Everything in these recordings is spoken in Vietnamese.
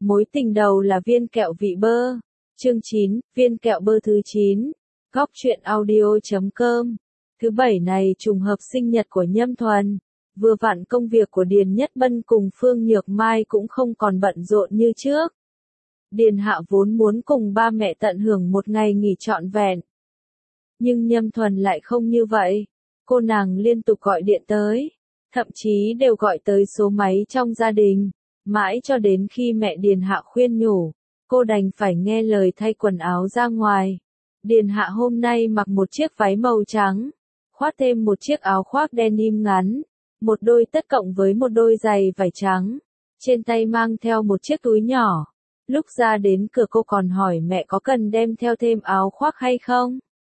Mối tình đầu là viên kẹo vị bơ. Chương 9, viên kẹo bơ thứ 9. Góc truyện audio.com. Thứ bảy này trùng hợp sinh nhật của Nhâm Thuần. Vừa vặn công việc của Điền Nhất Bân cùng Phương Nhược Mai cũng không còn bận rộn như trước. Điền Hạ vốn muốn cùng ba mẹ tận hưởng một ngày nghỉ trọn vẹn. Nhưng Nhâm Thuần lại không như vậy. Cô nàng liên tục gọi điện tới. Thậm chí đều gọi tới số máy trong gia đình. Mãi cho đến khi mẹ Điền Hạ khuyên nhủ, cô đành phải nghe lời thay quần áo ra ngoài. Điền Hạ hôm nay mặc một chiếc váy màu trắng, khoác thêm một chiếc áo khoác denim ngắn, một đôi tất cộng với một đôi giày vải trắng, trên tay mang theo một chiếc túi nhỏ. Lúc ra đến cửa cô còn hỏi mẹ có cần đem theo thêm áo khoác hay không?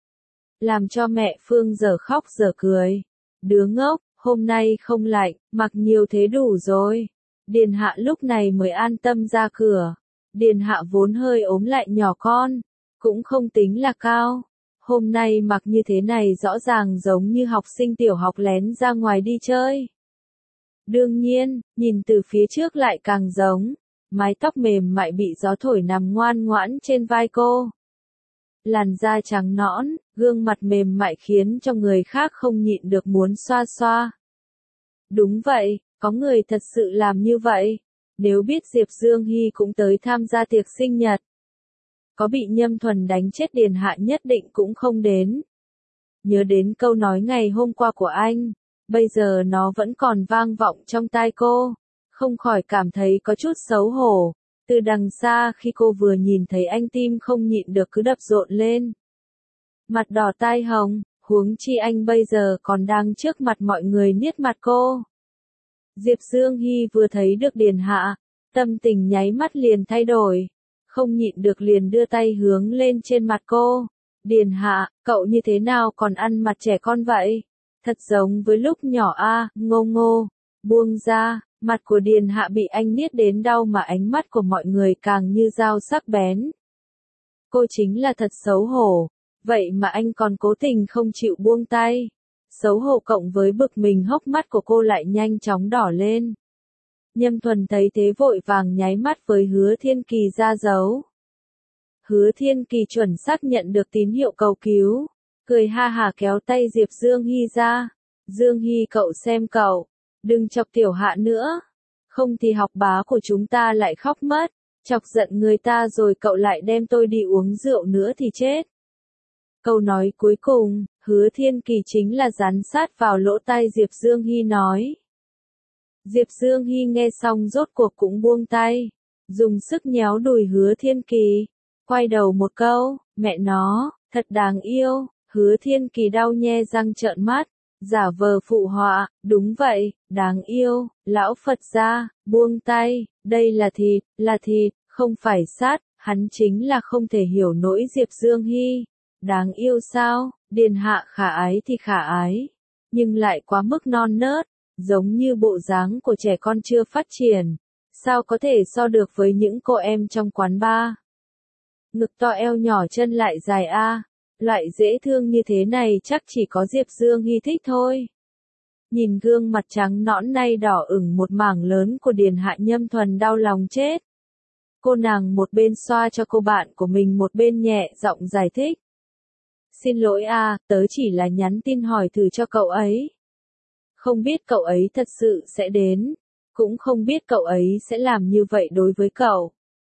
Làm cho mẹ Phương dở khóc dở cười. Đứa ngốc, hôm nay không lạnh, mặc nhiều thế đủ rồi. Điền Hạ lúc này mới an tâm ra cửa. Điền Hạ vốn hơi ốm lại nhỏ con, cũng không tính là cao. Hôm nay mặc như thế này rõ ràng giống như học sinh tiểu học lén ra ngoài đi chơi. Đương nhiên, nhìn từ phía trước lại càng giống. Mái tóc mềm mại bị gió thổi nằm ngoan ngoãn trên vai cô. Làn da trắng nõn, gương mặt mềm mại khiến cho người khác không nhịn được muốn xoa xoa. Đúng vậy, có người thật sự làm như vậy. Nếu biết Diệp Dương Hy cũng tới tham gia tiệc sinh nhật, có bị Nhâm Thuần đánh chết Điền Hạ nhất định cũng không đến. Nhớ đến câu nói ngày hôm qua của anh, bây giờ nó vẫn còn vang vọng trong tai cô, không khỏi cảm thấy có chút xấu hổ. Từ đằng xa khi cô vừa nhìn thấy anh tim không nhịn được cứ đập rộn lên. Mặt đỏ tai hồng, huống chi anh bây giờ còn đang trước mặt mọi người niết mặt cô. Diệp Dương Hy vừa thấy được Điền Hạ, tâm tình nháy mắt liền thay đổi, không nhịn được liền đưa tay hướng lên trên mặt cô. Điền Hạ, cậu như thế nào còn ăn mặt trẻ con vậy? Thật giống với lúc nhỏ a, ngô ngô, buông ra, mặt của Điền Hạ bị anh niết đến đau mà ánh mắt của mọi người càng như dao sắc bén. Cô chính là thật xấu hổ, vậy mà anh còn cố tình không chịu buông tay. Xấu hổ cộng với bực mình hốc mắt của cô lại nhanh chóng đỏ lên. Nhâm Thuần thấy thế vội vàng nháy mắt với Hứa Thiên Kỳ ra dấu. Hứa Thiên Kỳ chuẩn xác nhận được tín hiệu cầu cứu, cười ha hả kéo tay Diệp Dương Hy ra. Dương Hy cậu xem cậu, đừng chọc tiểu Hạ nữa, không thì học bá của chúng ta lại khóc mất, chọc giận người ta rồi cậu lại đem tôi đi uống rượu nữa thì chết. Câu nói cuối cùng, Hứa Thiên Kỳ chính là dán sát vào lỗ tai Diệp Dương Hy nói. Diệp Dương Hy nghe xong rốt cuộc cũng buông tay, dùng sức nhéo đùi Hứa Thiên Kỳ, quay đầu một câu, mẹ nó, thật đáng yêu. Hứa Thiên Kỳ đau nhe răng trợn mắt, giả vờ phụ họa, đúng vậy, đáng yêu, lão Phật gia, buông tay, đây là thịt, không phải sát, hắn chính là không thể hiểu nỗi Diệp Dương Hy. Đáng yêu sao? Điền Hạ khả ái thì khả ái, nhưng lại quá mức non nớt, giống như bộ dáng của trẻ con chưa phát triển, sao có thể so được với những cô em trong quán bar. Ngực to eo nhỏ chân lại dài a, loại dễ thương như thế này chắc chỉ có Diệp Dương Hy thích thôi. Nhìn gương mặt trắng nõn nay đỏ ửng một mảng lớn của Điền Hạ, Nhâm Thuần đau lòng chết. Cô nàng một bên xoa cho cô bạn của mình một bên nhẹ giọng giải thích. Xin lỗi a, tớ chỉ là nhắn tin hỏi thử cho cậu ấy. Không biết cậu ấy thật sự sẽ đến, cũng không biết cậu ấy sẽ làm như vậy đối với cậu.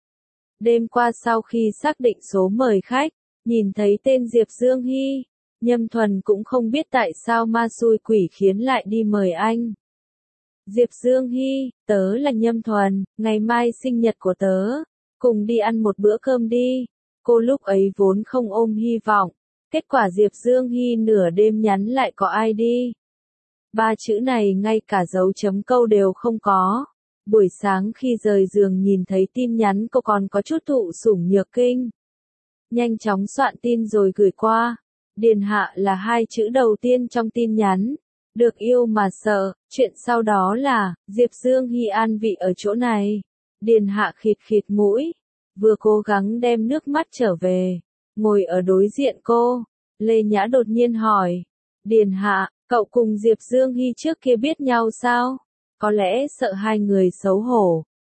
Đêm qua sau khi xác định số mời khách, nhìn thấy tên Diệp Dương Hy, Nhâm Thuần cũng không biết tại sao ma xui quỷ khiến lại đi mời anh. Diệp Dương Hy, tớ là Nhâm Thuần, ngày mai sinh nhật của tớ, cùng đi ăn một bữa cơm đi. Cô lúc ấy vốn không ôm hy vọng, kết quả Diệp Dương Hy nửa đêm nhắn lại có ai đi. Ba chữ này ngay cả dấu chấm câu đều không có. Buổi sáng khi rời giường nhìn thấy tin nhắn cô còn có chút thụ sủng nhược kinh. Nhanh chóng soạn tin rồi gửi qua. Điền Hạ là hai chữ đầu tiên trong tin nhắn. Được yêu mà sợ, chuyện sau đó là, Diệp Dương Hy an vị ở chỗ này. Điền Hạ khịt khịt mũi, vừa cố gắng đem nước mắt trở về. Ngồi ở đối diện cô, Lê Nhã đột nhiên hỏi. Điền Hạ, cậu cùng Diệp Dương Hy trước kia biết nhau sao? Có lẽ sợ hai người xấu hổ,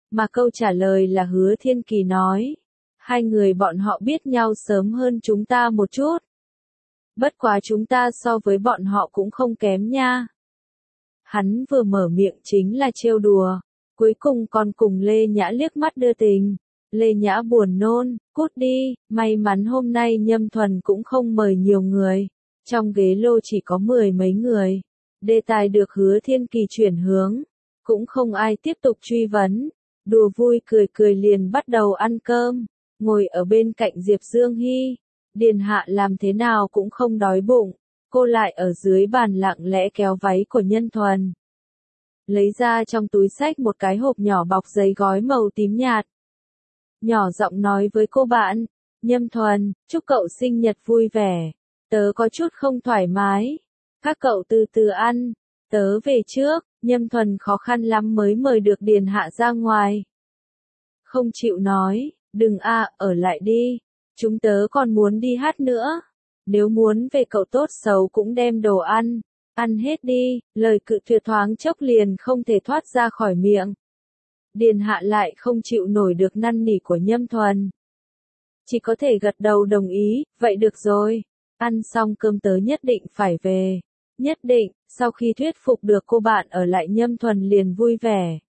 Mà câu trả lời là Hứa Thiên Kỳ nói. Hai người bọn họ biết nhau sớm hơn chúng ta một chút. Bất quá chúng ta so với bọn họ cũng không kém nha. Hắn vừa mở miệng chính là trêu đùa. Cuối cùng còn cùng Lê Nhã liếc mắt đưa tình. Lê Nhã buồn nôn, cút đi, may mắn hôm nay Nhâm Thuần cũng không mời nhiều người. Trong ghế lô chỉ có 10 mấy người. Đề tài được Hứa Thiên Kỳ chuyển hướng. Cũng không ai tiếp tục truy vấn. Đùa vui cười cười liền bắt đầu ăn cơm. Ngồi ở bên cạnh Diệp Dương Hy. Điền Hạ làm thế nào cũng không đói bụng. Cô lại ở dưới bàn lặng lẽ kéo váy của Nhân Thuần. Lấy ra trong túi xách một cái hộp nhỏ bọc giấy gói màu tím nhạt. Nhỏ giọng nói với cô bạn. Nhâm Thuần, chúc cậu sinh nhật vui vẻ. Tớ có chút không thoải mái. Các cậu từ từ ăn. Tớ về trước. Nhâm Thuần khó khăn lắm mới mời được Điền Hạ ra ngoài. Không chịu nói. Đừng ở lại đi. Chúng tớ còn muốn đi hát nữa. Nếu muốn về cậu tốt xấu cũng đem đồ ăn. Ăn hết đi, lời cự tuyệt thoáng chốc liền không thể thoát ra khỏi miệng. Điền Hạ lại không chịu nổi được năn nỉ của Nhâm Thuần. Chỉ có thể gật đầu đồng ý, vậy được rồi. Ăn xong cơm tớ nhất định phải về. Nhất định, sau khi thuyết phục được cô bạn ở lại Nhâm Thuần liền vui vẻ.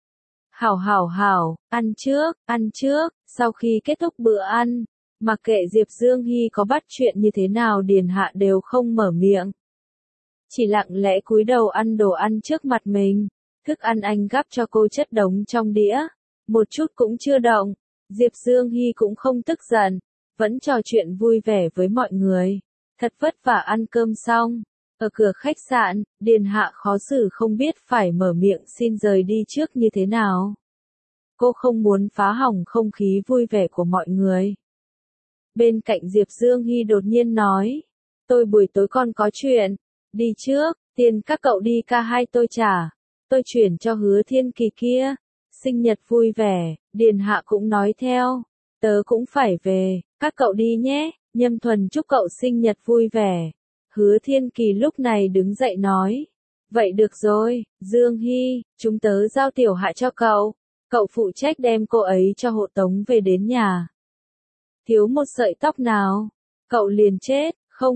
Hảo, ăn trước, sau khi kết thúc bữa ăn. Mặc kệ Diệp Dương Hy có bắt chuyện như thế nào Điền Hạ đều không mở miệng. Chỉ lặng lẽ cúi đầu ăn đồ ăn trước mặt mình. Thức ăn anh gắp cho cô chất đống trong đĩa. Một chút cũng chưa động. Diệp Dương Hy cũng không tức giận. Vẫn trò chuyện vui vẻ với mọi người. Thật vất vả ăn cơm xong. Ở cửa khách sạn, Điền Hạ khó xử không biết phải mở miệng xin rời đi trước như thế nào. Cô không muốn phá hỏng không khí vui vẻ của mọi người. Bên cạnh Diệp Dương Hy đột nhiên nói. Tôi buổi tối còn có chuyện. Đi trước, tiền các cậu đi ca hai tôi trả. Tôi chuyển cho Hứa Thiên Kỳ kia. Sinh nhật vui vẻ, Điền Hạ cũng nói theo. Tớ cũng phải về, các cậu đi nhé. Nhâm Thuần chúc cậu sinh nhật vui vẻ. Hứa Thiên Kỳ lúc này đứng dậy nói. Vậy được rồi, Dương Hy, chúng tớ giao Tiểu Hạ cho cậu. Cậu phụ trách đem cô ấy cho hộ tống về đến nhà. Thiếu một sợi tóc nào, cậu liền chết.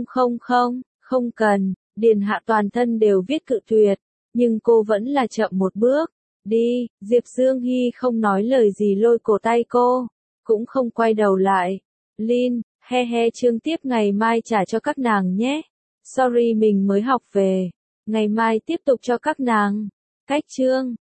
Không cần. Điền Hạ toàn thân đều viết cự tuyệt, nhưng cô vẫn là chậm một bước. Đi, Diệp Dương Hy không nói lời gì lôi cổ tay cô, cũng không quay đầu lại. Lin, chương tiếp ngày mai trả cho các nàng nhé. Sorry mình mới học về, ngày mai tiếp tục cho các nàng. Cách chương.